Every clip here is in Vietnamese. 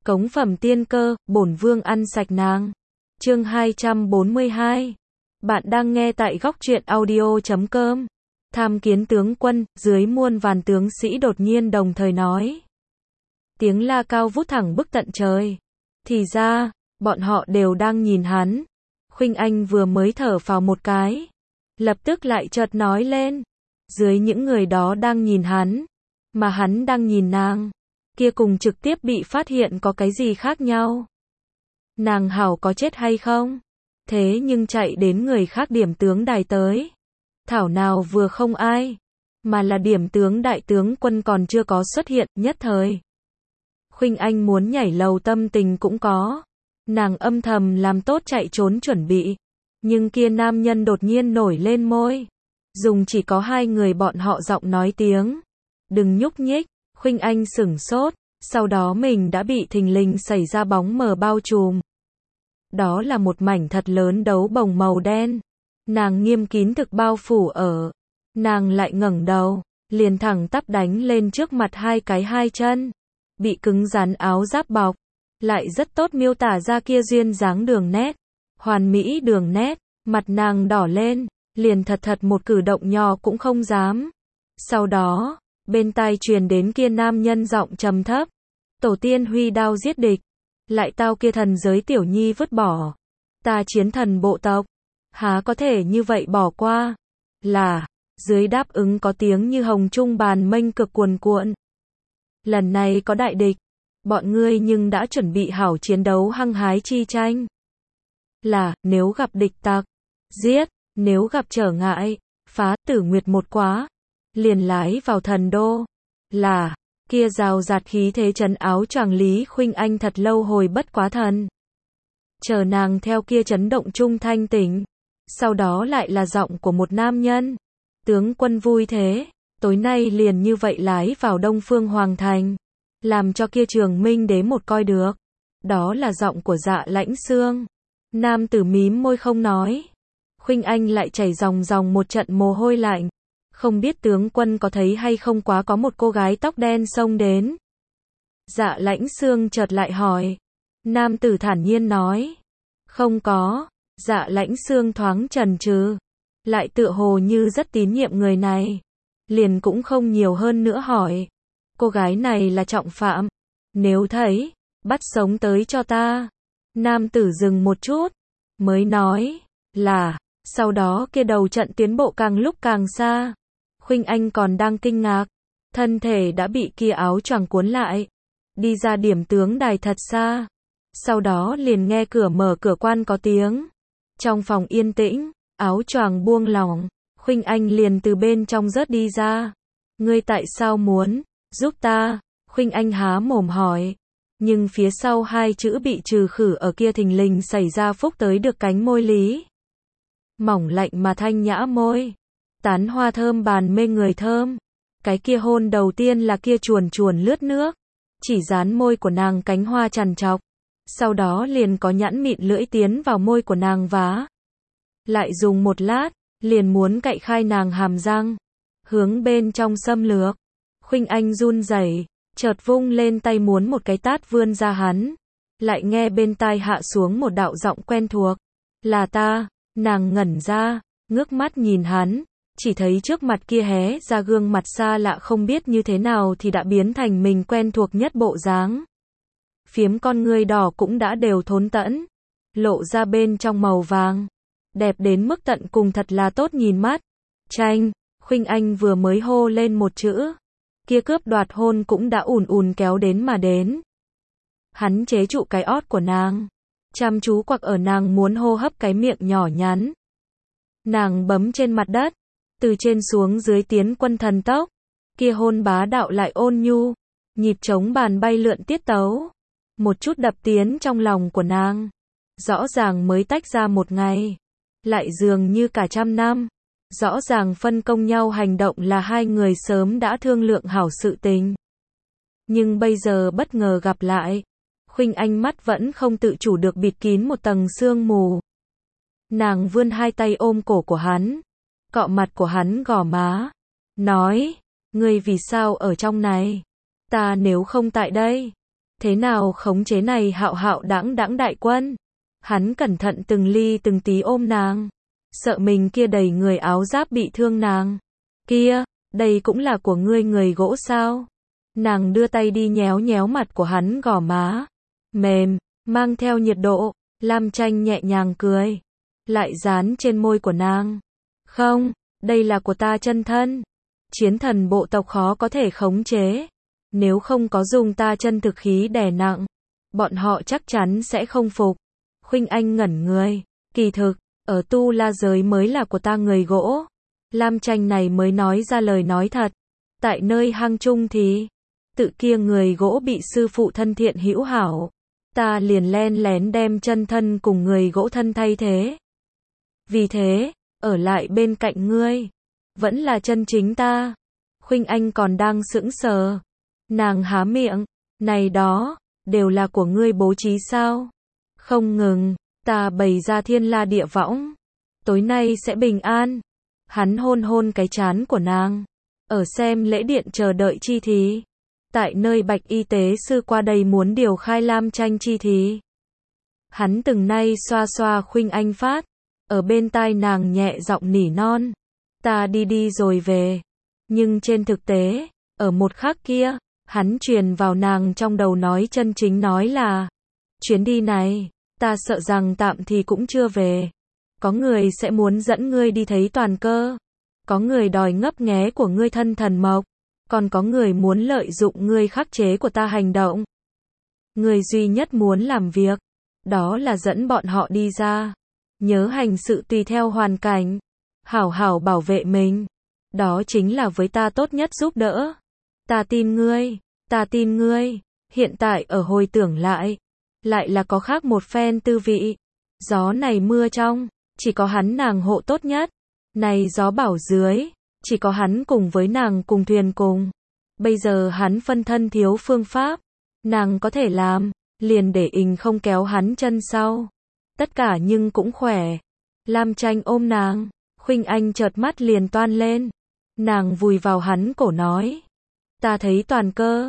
Cống phẩm tiên cơ, bổn vương ăn sạch nàng. Chương 242. Bạn đang nghe tại góc truyện audio.com. Tham kiến tướng quân, dưới muôn vàn tướng sĩ đột nhiên đồng thời nói. Tiếng la cao vút thẳng bức tận trời. Thì ra, bọn họ đều đang nhìn hắn. Khuynh Anh vừa mới thở phào một cái, lập tức lại chợt nói lên. Dưới những người đó đang nhìn hắn, mà hắn đang nhìn nàng, kia cùng trực tiếp bị phát hiện có cái gì khác nhau. Nàng hảo có chết hay không? Thế nhưng chạy đến người khác điểm tướng đài tới. Thảo nào vừa không ai, mà là điểm tướng đại tướng quân còn chưa có xuất hiện, nhất thời. Khuynh Anh muốn nhảy lầu tâm tình cũng có. Nàng âm thầm làm tốt chạy trốn chuẩn bị. Nhưng kia nam nhân đột nhiên nổi lên môi. Dùng chỉ có hai người bọn họ giọng nói tiếng. Đừng nhúc nhích. Khuynh Anh sửng sốt. Sau đó mình đã bị thình lình xảy ra bóng mờ bao trùm. Đó là một mảnh thật lớn đấu bồng màu đen. Nàng nghiêm kín thực bao phủ ở. Nàng lại ngẩng đầu, liền thẳng tắp đánh lên trước mặt hai chân. Bị cứng rắn áo giáp bọc. Lại rất tốt miêu tả ra kia duyên dáng đường nét. Hoàn mỹ đường nét. Mặt nàng đỏ lên. Liền thật một cử động nhỏ cũng không dám. Sau đó, bên tai truyền đến kia nam nhân giọng trầm thấp. Tổ tiên huy đao giết địch. Lại tao kia thần giới tiểu nhi vứt bỏ. Ta chiến thần bộ tộc. Há có thể như vậy bỏ qua. Là, dưới đáp ứng có tiếng như hồng trung bàn mênh cực cuồn cuộn. Lần này có đại địch. Bọn ngươi nhưng đã chuẩn bị hảo chiến đấu hăng hái chi tranh. Là, nếu gặp địch tặc, giết, nếu gặp trở ngại, phá Tử Nguyệt một quá, liền lái vào thần đô. Là, kia rào rạt khí thế trấn áo choàng Lý Khuynh Anh thật lâu hồi bất quá thần. Chờ nàng theo kia chấn động trung thanh tỉnh. Sau đó lại là giọng của một nam nhân. Tướng quân vui thế, tối nay liền như vậy lái vào Đông Phương Hoàng Thành. Làm cho kia Trường Minh đế một coi được. Đó là giọng của Dạ Lãnh Xương. Nam tử mím môi không nói. Khuynh Anh lại chảy ròng một trận mồ hôi lạnh. Không biết tướng quân có thấy hay không quá có một cô gái tóc đen xông đến. Dạ Lãnh Xương chợt lại hỏi. Nam tử thản nhiên nói. Không có. Dạ Lãnh Xương thoáng chần chừ. Lại tựa hồ như rất tín nhiệm người này. Liền cũng không nhiều hơn nữa hỏi. Cô gái này là trọng phạm. Nếu thấy, bắt sống tới cho ta. Nam tử dừng một chút. Mới nói. Là. Sau đó kia đầu trận tiến bộ càng lúc càng xa. Khuynh Anh còn đang kinh ngạc. Thân thể đã bị kia áo choàng cuốn lại. Đi ra điểm tướng đài thật xa. Sau đó liền nghe cửa mở cửa quan có tiếng. Trong phòng yên tĩnh, áo choàng buông lỏng. Khuynh Anh liền từ bên trong rớt đi ra. Ngươi tại sao muốn giúp ta? Khuynh Anh há mồm hỏi. Nhưng phía sau hai chữ bị trừ khử ở kia thình lình xảy ra phúc tới được cánh môi Lý. Mỏng lạnh mà thanh nhã môi. Tán hoa thơm bàn mê người thơm. Cái kia hôn đầu tiên là kia chuồn lướt nước. Chỉ dán môi của nàng cánh hoa chằn chọc. Sau đó liền có nhẵn mịn lưỡi tiến vào môi của nàng vá. Lại dùng một lát, liền muốn cạy khai nàng hàm răng. Hướng bên trong xâm lược. Khuynh Anh run rẩy, chợt vung lên tay muốn một cái tát vươn ra hắn. Lại nghe bên tai hạ xuống một đạo giọng quen thuộc. Là ta. Nàng ngẩn ra, ngước mắt nhìn hắn. Chỉ thấy trước mặt kia hé ra gương mặt xa lạ không biết như thế nào thì đã biến thành mình quen thuộc nhất bộ dáng. Phiếm con ngươi đỏ cũng đã đều thốn tẫn. Lộ ra bên trong màu vàng. Đẹp đến mức tận cùng thật là tốt nhìn mắt. Tranh, Khuynh Anh vừa mới hô lên một chữ. Kia cướp đoạt hôn cũng đã ùn kéo đến mà đến. Hắn chế trụ cái ót của nàng. Chăm chú quặc ở nàng muốn hô hấp cái miệng nhỏ nhắn. Nàng bấm trên mặt đất. Từ trên xuống dưới tiến quân thần tốc. Kia hôn bá đạo lại ôn nhu. Nhịp trống bàn bay lượn tiết tấu. Một chút đập tiến trong lòng của nàng. Rõ ràng mới tách ra một ngày. Lại dường như cả trăm năm. Rõ ràng phân công nhau hành động là hai người sớm đã thương lượng hảo sự tình. Nhưng bây giờ bất ngờ gặp lại. Khuynh Anh mắt vẫn không tự chủ được bịt kín một tầng sương mù. Nàng vươn hai tay ôm cổ của hắn. Cọ mặt của hắn gò má. Nói. Ngươi vì sao ở trong này? Ta nếu không tại đây. Thế nào khống chế này hạo hạo đãng đãng đại quân? Hắn cẩn thận từng ly từng tí ôm nàng, sợ mình kia đầy người áo giáp bị thương nàng. Kia, đây cũng là của ngươi người gỗ sao? Nàng đưa tay đi nhéo nhéo mặt của hắn gò má, mềm, mang theo nhiệt độ. Lam Tranh nhẹ nhàng cười, lại dán trên môi của nàng. Không, đây là của ta chân thân. Chiến thần bộ tộc khó có thể khống chế. Nếu không có dùng ta chân thực khí đè nặng, bọn họ chắc chắn sẽ không phục. Khuynh Anh ngẩn người, kỳ thực, ở tu la giới mới là của ta người gỗ. Lam Tranh này mới nói ra lời nói thật. Tại nơi hang chung thì, tự kia người gỗ bị sư phụ thân thiện hữu hảo. Ta liền len lén đem chân thân cùng người gỗ thân thay thế. Vì thế, ở lại bên cạnh ngươi, vẫn là chân chính ta. Khuynh Anh còn đang sững sờ. Nàng há miệng, này đó, đều là của ngươi bố trí sao? Không ngừng, ta bày ra thiên la địa võng. Tối nay sẽ bình an. Hắn hôn hôn cái trán của nàng. Ở xem lễ điện chờ đợi chi thí. Tại nơi Bạch y tế sư qua đây muốn điều khai Lam Tranh chi thí. Hắn từng nay xoa xoa Khuynh Anh phát. Ở bên tai nàng nhẹ giọng nỉ non. Ta đi đi rồi về. Nhưng trên thực tế, ở một khắc kia, hắn truyền vào nàng trong đầu nói chân chính nói là, chuyến đi này, ta sợ rằng tạm thì cũng chưa về. Có người sẽ muốn dẫn ngươi đi thấy toàn cơ. Có người đòi ngấp nghé của ngươi thân thần mộc. Còn có người muốn lợi dụng ngươi khắc chế của ta hành động. Người duy nhất muốn làm việc, đó là dẫn bọn họ đi ra. Nhớ hành sự tùy theo hoàn cảnh. Hảo hảo bảo vệ mình. Đó chính là với ta tốt nhất giúp đỡ. Ta tin ngươi, ta tin ngươi. Hiện tại ở hồi tưởng lại là có khác một phen tư vị. Gió này mưa trong, chỉ có hắn nàng hộ tốt nhất. Này gió bảo dưới, chỉ có hắn cùng với nàng cùng thuyền cùng. Bây giờ hắn phân thân thiếu phương pháp. Nàng có thể làm, liền để ình không kéo hắn chân sau. Tất cả nhưng cũng khỏe. Lam Tranh ôm nàng, Khuynh Anh chợt mắt liền toan lên. Nàng vùi vào hắn cổ nói. Ta thấy toàn cơ.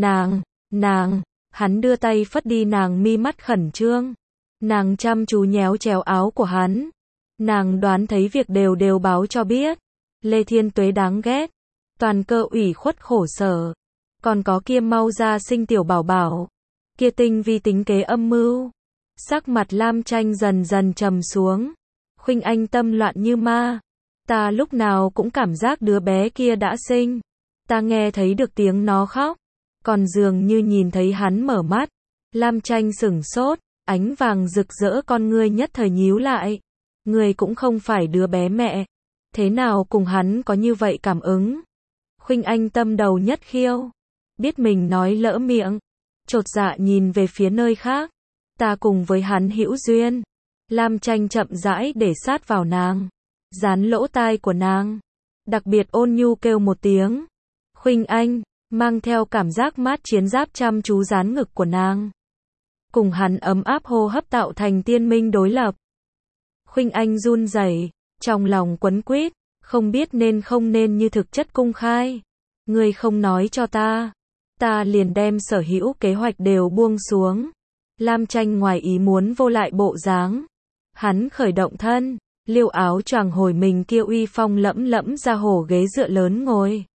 Nàng, hắn đưa tay phất đi nàng mi mắt khẩn trương. Nàng chăm chú nhéo chéo áo của hắn. Nàng đoán thấy việc đều báo cho biết. Lê Thiên Tuế đáng ghét. Toàn cơ ủy khuất khổ sở. Còn có kia mau ra sinh tiểu bảo bảo. Kia tinh vi tính kế âm mưu. Sắc mặt Lam Tranh dần dần trầm xuống. Khuynh Anh tâm loạn như ma. Ta lúc nào cũng cảm giác đứa bé kia đã sinh. Ta nghe thấy được tiếng nó khóc. Còn dường như nhìn thấy hắn mở mắt. Lam Tranh sửng sốt. Ánh vàng rực rỡ con ngươi nhất thời nhíu lại. Ngươi cũng không phải đứa bé mẹ. Thế nào cùng hắn có như vậy cảm ứng? Khuynh Anh tâm đầu nhất khiêu. Biết mình nói lỡ miệng. Chột dạ nhìn về phía nơi khác. Ta cùng với hắn hữu duyên. Lam Tranh chậm rãi để sát vào nàng. Dán lỗ tai của nàng. Đặc biệt ôn nhu kêu một tiếng. Khuynh Anh, mang theo cảm giác mát chiến giáp chăm chú dán ngực của nàng. Cùng hắn ấm áp hô hấp tạo thành tiên minh đối lập. Khuynh Anh run rẩy, trong lòng quấn quýt, không biết nên không nên như thực chất công khai. Ngươi không nói cho ta liền đem sở hữu kế hoạch đều buông xuống. Lam Tranh ngoài ý muốn vô lại bộ dáng. Hắn khởi động thân, liêu áo choàng hồi mình kia uy phong lẫm lẫm ra hổ ghế dựa lớn ngồi.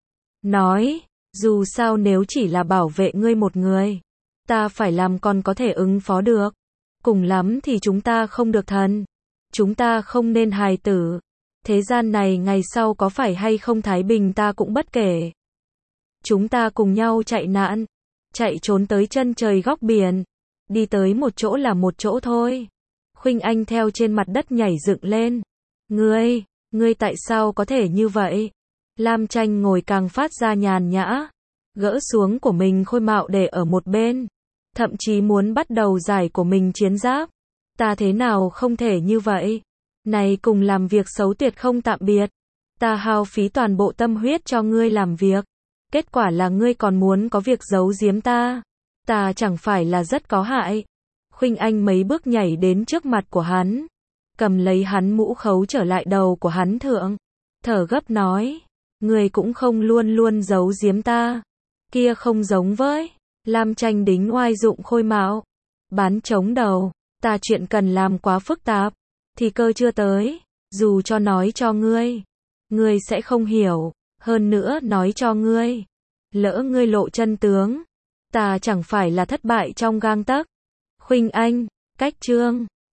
Nói, dù sao nếu chỉ là bảo vệ ngươi một người, ta phải làm còn có thể ứng phó được. Cùng lắm thì chúng ta không được thần. Chúng ta không nên hài tử. Thế gian này ngày sau có phải hay không thái bình ta cũng bất kể. Chúng ta cùng nhau chạy nạn. Chạy trốn tới chân trời góc biển. Đi tới một chỗ là một chỗ thôi. Khuynh Anh theo trên mặt đất nhảy dựng lên. Ngươi tại sao có thể như vậy? Lam Tranh ngồi càng phát ra nhàn nhã. Gỡ xuống của mình khôi mạo để ở một bên. Thậm chí muốn bắt đầu giải của mình chiến giáp. Ta thế nào không thể như vậy? Này cùng làm việc xấu tuyệt không tạm biệt. Ta hao phí toàn bộ tâm huyết cho ngươi làm việc. Kết quả là ngươi còn muốn có việc giấu giếm ta. Ta chẳng phải là rất có hại. Khuynh Anh mấy bước nhảy đến trước mặt của hắn. Cầm lấy hắn mũ khấu trở lại đầu của hắn thượng. Thở gấp nói. Ngươi cũng không luôn luôn giấu giếm ta. Kia không giống với. Lam Tranh đính oai dụng khôi mạo. Bán chống đầu. Ta chuyện cần làm quá phức tạp. Thì cơ chưa tới. Dù cho nói cho ngươi. Ngươi sẽ không hiểu. Hơn nữa nói cho ngươi. Lỡ ngươi lộ chân tướng. Ta chẳng phải là thất bại trong gang tấc. Khuynh Anh. Cách chương.